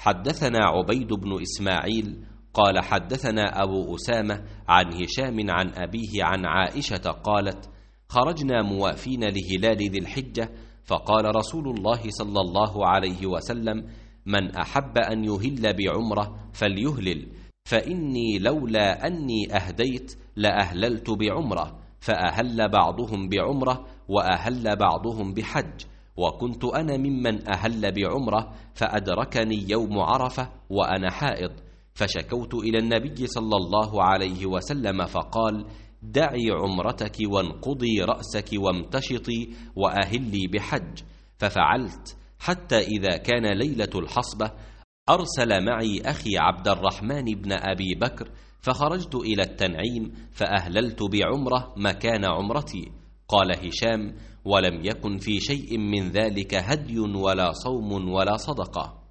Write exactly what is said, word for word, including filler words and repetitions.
حدثنا عبيد بن إسماعيل قال حدثنا أبو أسامة عن هشام عن أبيه عن عائشة قالت: خرجنا موافين لهلال ذي الحجة، فقال رسول الله صلى الله عليه وسلم: من أحب أن يهل بعمرة فليهلل، فإني لولا أني أهديت لأهللت بعمرة، فأهل بعضهم بعمرة وأهل بعضهم بحج، وكنت أنا ممن أهل بعمرة فأدركني يوم عرفة وأنا حائض، فشكوت إلى النبي صلى الله عليه وسلم فقال: دعي عمرتك وانقضي رأسك وامتشطي وأهلي بحج، ففعلت، حتى إذا كان ليلة الحصبة أرسل معي أخي عبد الرحمن بن أبي بكر، فخرجت إلى التنعيم فأهللت بعمرة مكان عمرتي. قال هشام: ولم يكن في شيء من ذلك هدي ولا صوم ولا صدقة.